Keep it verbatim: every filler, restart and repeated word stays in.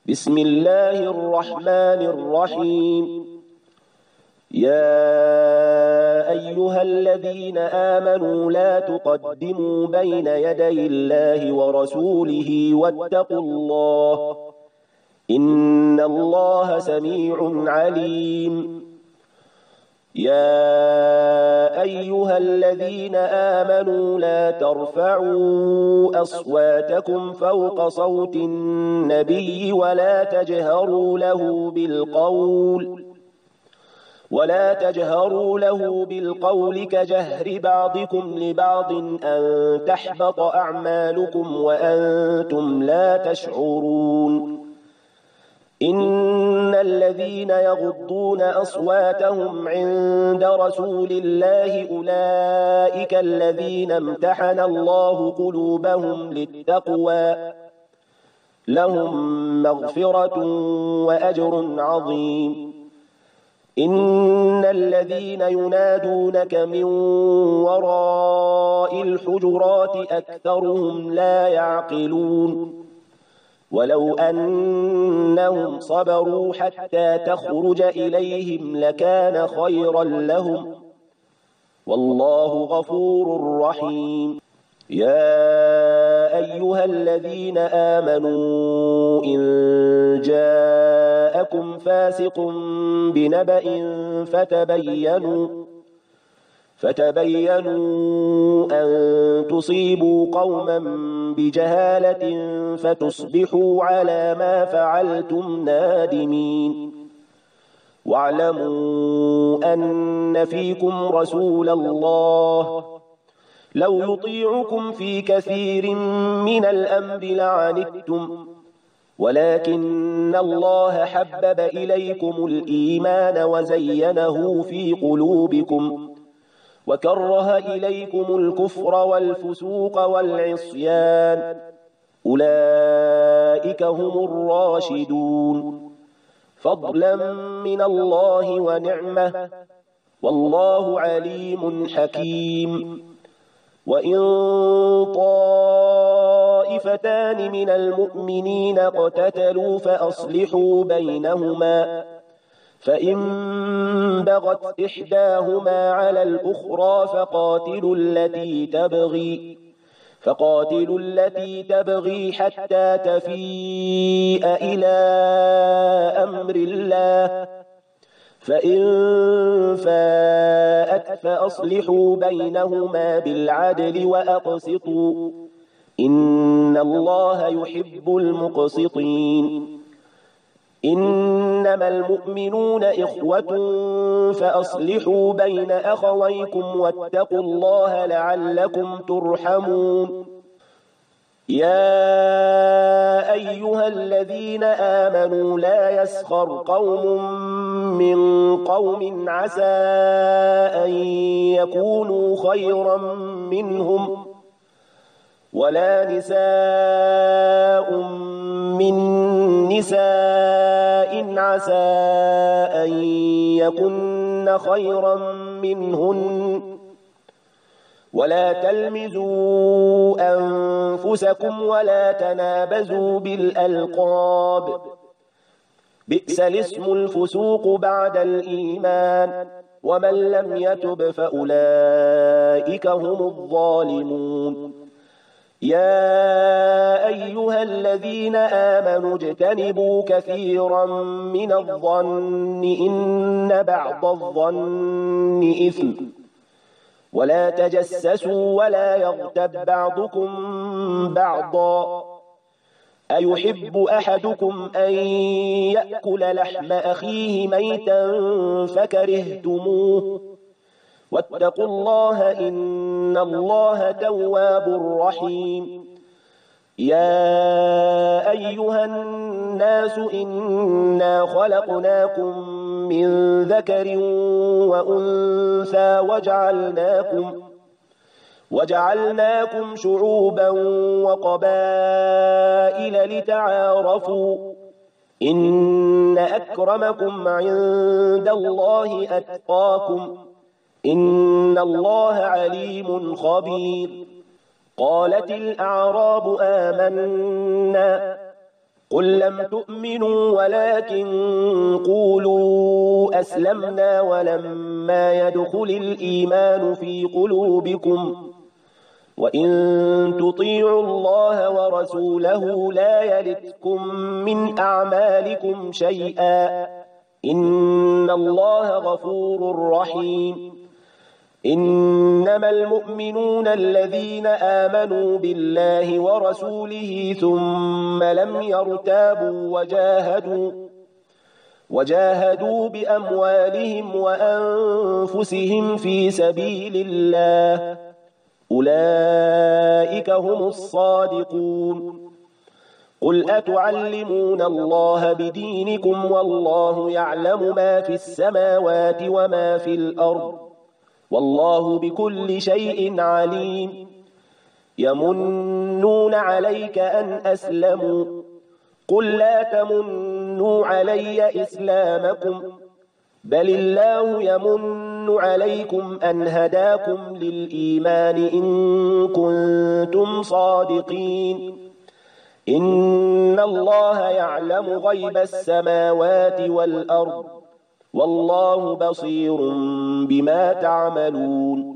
بسم الله الرحمن الرحيم. يا أيها الذين آمنوا لا تقدموا بين يدي الله ورسوله واتقوا الله إن الله سميع عليم. يا أيها الذين آمنوا لا ترفعوا أصواتكم فوق صوت النبي ولا تجهروا له بالقول ولا تجهروا له بالقول كجهر بعضكم لبعض أن تحبط أعمالكم وأنتم لا تشعرون. إن الذين يغضون أصواتهم عند رسول الله أولئك الذين امتحن الله قلوبهم للتقوى لهم مغفرة وأجر عظيم. إن الذين ينادونك من وراء الحجرات أكثرهم لا يعقلون. ولو أنهم صبروا حتى تخرج إليهم لكان خيرا لهم والله غفور رحيم. يا أيها الذين آمنوا إن جاءكم فاسق بنبأ فتبينوا فتبينوا أن تصيبوا قوما بجهالة فتصبحوا على ما فعلتم نادمين. واعلموا أن فيكم رسول الله لو يطيعكم في كثير من الأمر لعنتم ولكن الله حبب إليكم الإيمان وزينه في قلوبكم وكره إليكم الكفر والفسوق والعصيان أولئك هم الراشدون فضلا من الله ونعمة والله عليم حكيم. وإن طائفتان من المؤمنين اقتتلوا فأصلحوا بينهما فإن بغت إحداهما على الأخرى فقاتلوا التي تبغي فقاتلوا التي تبغي حتى تفيء إلى أمر الله فإن فاءت فأصلحوا بينهما بالعدل وأقسطوا إن الله يحب المقسطين. إنما المؤمنون إخوة فأصلحوا بين أخويكم واتقوا الله لعلكم ترحمون. يا أيها الذين آمنوا لا يسخر قوم من قوم عسى أن يكونوا خيرا منهم ولا نساء من نساء عسى أن يكن خيرا منهن ولا تلمزوا أنفسكم ولا تنابزوا بالألقاب بئس الاسم الفسوق بعد الإيمان ومن لم يتب فأولئك هم الظالمون. يا أيها الذين آمنوا اجتنبوا كثيرا من الظن إن بعض الظن إثم ولا تجسسوا ولا يغتب بعضكم بعضا أيحب أحدكم أن يأكل لحم أخيه ميتا فكرهتموه واتقوا الله إن الله تواب رحيم. يا أيها الناس إنا خلقناكم من ذكر وأنثى وجعلناكم وجعلناكم شعوبا وقبائل لتعارفوا إن أكرمكم عند الله أتقاكم إن الله عليم خبير. قالت الأعراب آمنا قل لم تؤمنوا ولكن قولوا أسلمنا ولما يدخل الإيمان في قلوبكم وإن تطيعوا الله ورسوله لا يلتكم من أعمالكم شيئا إن الله غفور رحيم إنما المؤمنون الذين آمنوا بالله ورسوله ثم لم يرتابوا وجاهدوا وجاهدوا بأموالهم وأنفسهم في سبيل الله أولئك هم الصادقون قل أتعلمون الله بدينكم والله يعلم ما في السماوات وما في الأرض والله بكل شيء عليم يمنون عليك أن أسلموا قل لا تمنوا علي إسلامكم بل الله يمن عليكم أن هداكم للإيمان إن كنتم صادقين إن الله يعلم غيب السماوات والأرض والله بصير بما تعملون